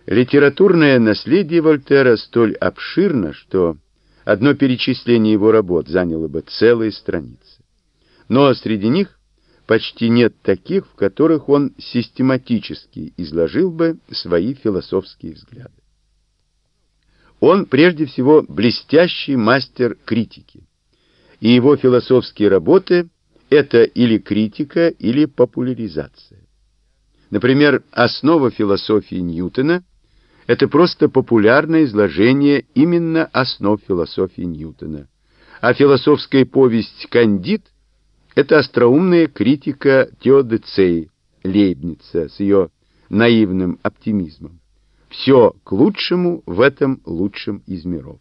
Литературное наследие Вольтера столь обширно, что одно перечисление его работ заняло бы целые страницы. Но среди них почти нет таких, в которых он систематически изложил бы свои философские взгляды. Он прежде всего блестящий мастер критики, и его философские работы — это или критика, или популяризация. Например, «Основа философии Ньютона» — это просто популярное изложение именно основ философии Ньютона, а философская повесть «Кандид» — это остроумная критика теодицеи Лейбница с ее наивным оптимизмом. Все к лучшему в этом лучшем из миров.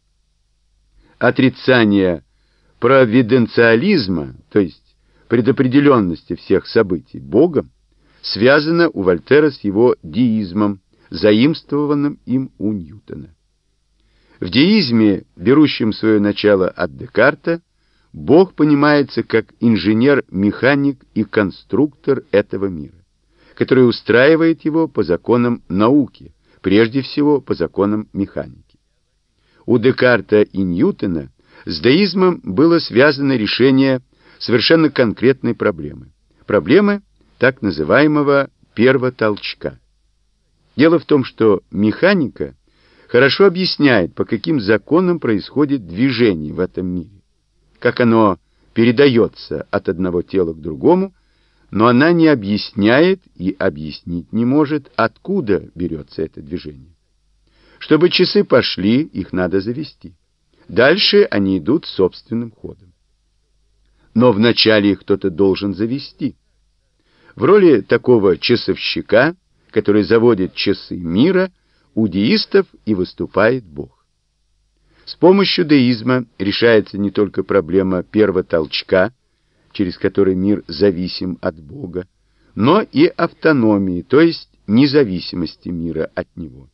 Отрицание провиденциализма, то есть предопределенности всех событий Богом, связано у Вольтера с его деизмом, заимствованным им у Ньютона. В деизме, берущем свое начало от Декарта, Бог понимается как инженер-механик и конструктор этого мира, который устраивает его по законам науки, прежде всего по законам механики. У Декарта и Ньютона с деизмом было связано решение совершенно конкретной проблемы. Проблемы так называемого первотолчка. Дело в том, что механика хорошо объясняет, по каким законам происходит движение в этом мире, как оно передается от одного тела к другому, но она не объясняет и объяснить не может, откуда берется это движение. Чтобы часы пошли, их надо завести. Дальше они идут собственным ходом. Но вначале их кто-то должен завести. В роли такого часовщика, который заводит часы мира, у деистов и выступает Бог. С помощью деизма решается не только проблема первотолчка, через который мир зависим от Бога, но и автономии, то есть независимости мира от него.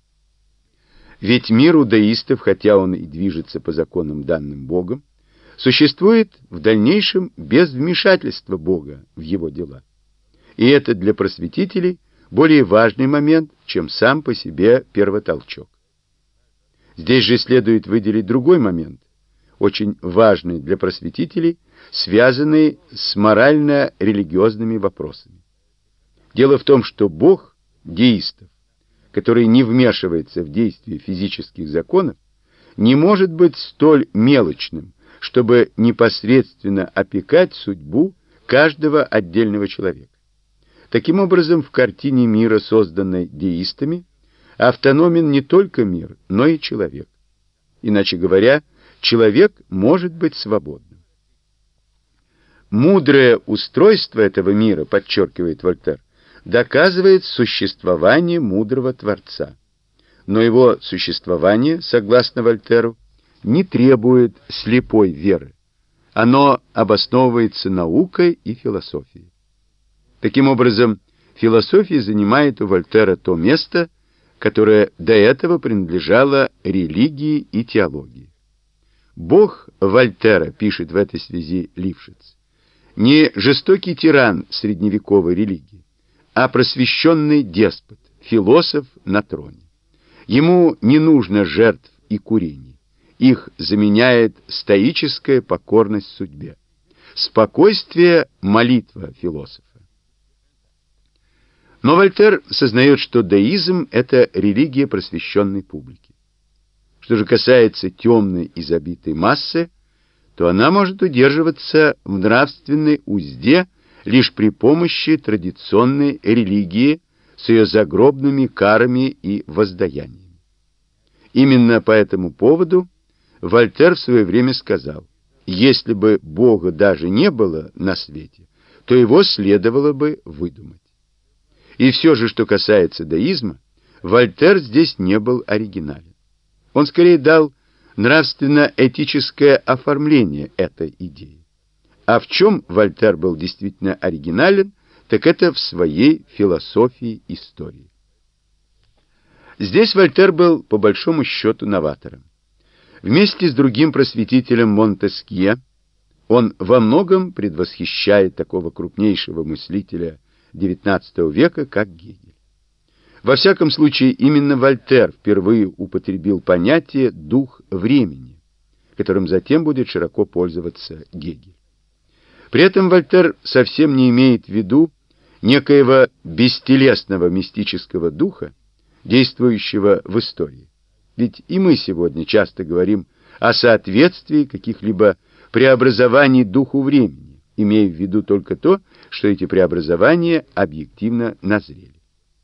Ведь мир у деистов, хотя он и движется по законам, данным Богом, существует в дальнейшем без вмешательства Бога в его дела. И это для просветителей более важный момент, чем сам по себе первотолчок. Здесь же следует выделить другой момент, очень важный для просветителей, связанный с морально-религиозными вопросами. Дело в том, что Бог деистов, который не вмешивается в действие физических законов, не может быть столь мелочным, чтобы непосредственно опекать судьбу каждого отдельного человека. Таким образом, в картине мира, созданной деистами, автономен не только мир, но и человек. Иначе говоря, человек может быть свободным. Мудрое устройство этого мира, подчеркивает Вольтер, доказывает существование мудрого Творца. Но его существование, согласно Вольтеру, не требует слепой веры. Оно обосновывается наукой и философией. Таким образом, философия занимает у Вольтера то место, которое до этого принадлежало религии и теологии. Бог Вольтера, пишет в этой связи Лившиц, не жестокий тиран средневековой религии, а просвещенный деспот, философ на троне. Ему не нужно жертв и курений. Их заменяет стоическая покорность судьбе. Спокойствие — молитва философа. Но Вольтер сознает, что деизм — это религия просвещенной публики. Что же касается темной и забитой массы, то она может удерживаться в нравственной узде лишь при помощи традиционной религии с ее загробными карами и воздаяниями. Именно по этому поводу Вольтер в свое время сказал: если бы Бога даже не было на свете, то его следовало бы выдумать. И все же, что касается деизма, Вольтер здесь не был оригинален. Он скорее дал нравственно-этическое оформление этой идеи. А в чем Вольтер был действительно оригинален, так это в своей философии истории. Здесь Вольтер был, по большому счету, новатором. Вместе с другим просветителем Монтескье он во многом предвосхищает такого крупнейшего мыслителя XIX века, как Гегель. Во всяком случае, именно Вольтер впервые употребил понятие «дух времени», которым затем будет широко пользоваться Гегель. При этом Вольтер совсем не имеет в виду некоего бестелесного мистического духа, действующего в истории. Ведь и мы сегодня часто говорим о соответствии каких-либо преобразований духу времени, имея в виду только то, что эти преобразования объективно назрели.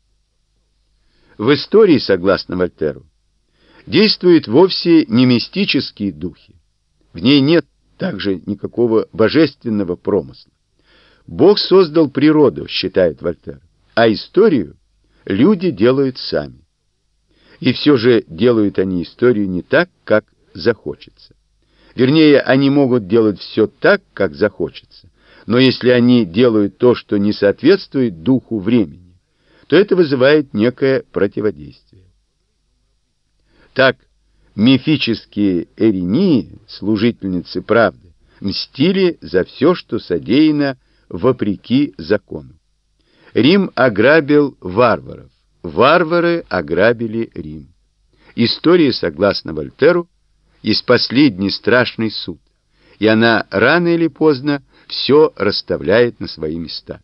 В истории, согласно Вольтеру, действуют вовсе не мистические духи. В ней нет также никакого божественного промысла. Бог создал природу, считает Вольтер, а историю люди делают сами. И все же делают они историю не так, как захочется. Вернее, они могут делать все так, как захочется. Но если они делают то, что не соответствует духу времени, то это вызывает некое противодействие. Так, мифические Эринии, служительницы правды, мстили за все, что содеяно вопреки закону. Рим ограбил варваров, варвары ограбили Рим. История, согласно Вольтеру, есть последний страшный суд, и она рано или поздно все расставляет на свои места.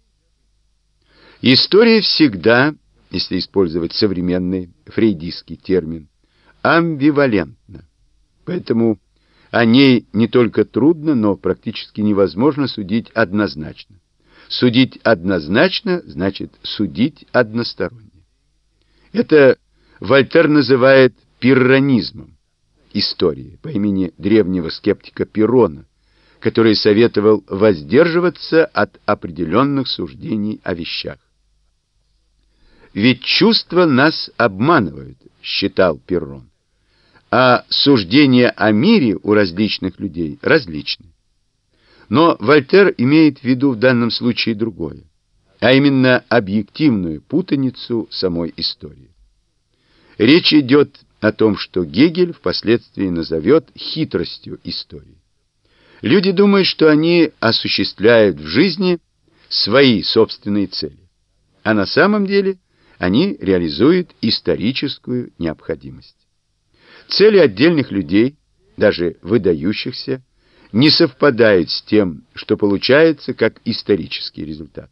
История всегда, если использовать современный фрейдистский термин, амбивалентна. Поэтому о ней не только трудно, но практически невозможно судить однозначно. Судить однозначно значит судить односторонне. Это Вольтер называет пирронизмом истории по имени древнего скептика Пиррона, который советовал воздерживаться от определенных суждений о вещах. «Ведь чувства нас обманывают», — считал Пиррон, а суждения о мире у различных людей различны. Но Вольтер имеет в виду в данном случае другое, а именно объективную путаницу самой истории. Речь идет о том, что Гегель впоследствии назовет хитростью истории. Люди думают, что они осуществляют в жизни свои собственные цели, а на самом деле они реализуют историческую необходимость. Цели отдельных людей, даже выдающихся, не совпадают с тем, что получается как исторический результат.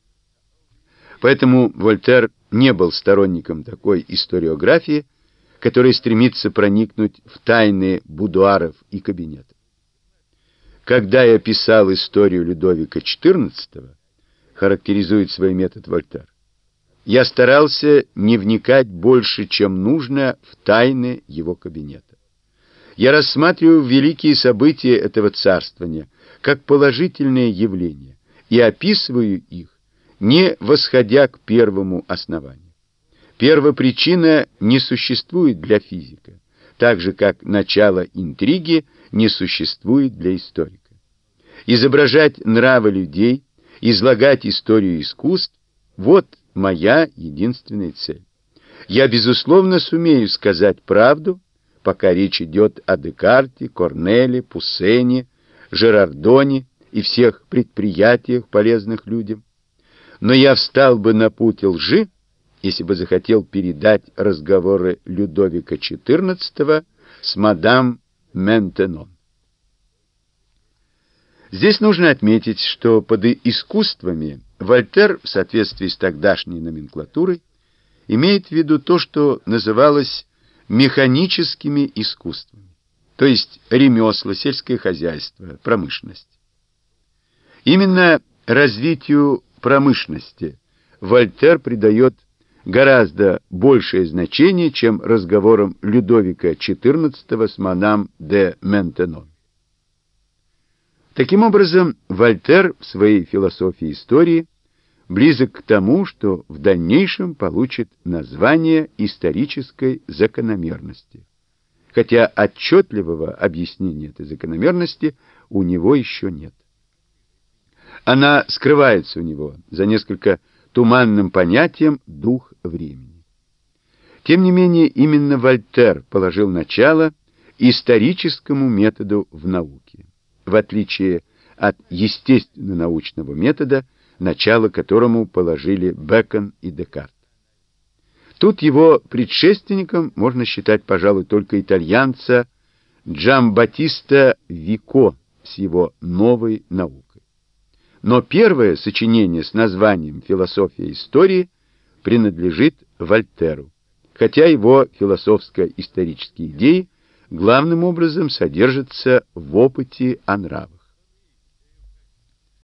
Поэтому Вольтер не был сторонником такой историографии, которая стремится проникнуть в тайны будуаров и кабинетов. Когда я писал историю Людовика XIV, характеризует свой метод Вольтер, я старался не вникать больше, чем нужно, в тайны его кабинета. Я рассматриваю великие события этого царствования как положительные явления и описываю их, не восходя к первому основанию. Первопричина не существует для физика, так же, как начало интриги не существует для историка. Изображать нравы людей, излагать историю искусств — вот моя единственная цель. Я, безусловно, сумею сказать правду, пока речь идет о Декарте, Корнеле, Пуссене, Жерардоне и всех предприятиях, полезных людям. Но я встал бы на путь лжи, если бы захотел передать разговоры Людовика XIV с мадам Ментенон. Здесь нужно отметить, что под искусствами Вольтер, в соответствии с тогдашней номенклатурой, имеет в виду то, что называлось механическими искусствами, то есть ремесла, сельское хозяйство, промышленность. Именно развитию промышленности Вольтер придает гораздо большее значение, чем разговорам Людовика XIV с мадам де Ментенон. Таким образом, Вольтер в своей философии истории близок к тому, что в дальнейшем получит название исторической закономерности, хотя отчетливого объяснения этой закономерности у него еще нет. Она скрывается у него за несколько туманным понятием «дух времени». Тем не менее, именно Вольтер положил начало историческому методу в науке, в отличие от естественно-научного метода, начало которому положили Бэкон и Декарт. Тут его предшественником можно считать, пожалуй, только итальянца Джамбаттиста Вико с его «Новой наукой». Но первое сочинение с названием «Философия истории» принадлежит Вольтеру, хотя его философско-исторические идеи главным образом содержатся в опыте о нравах.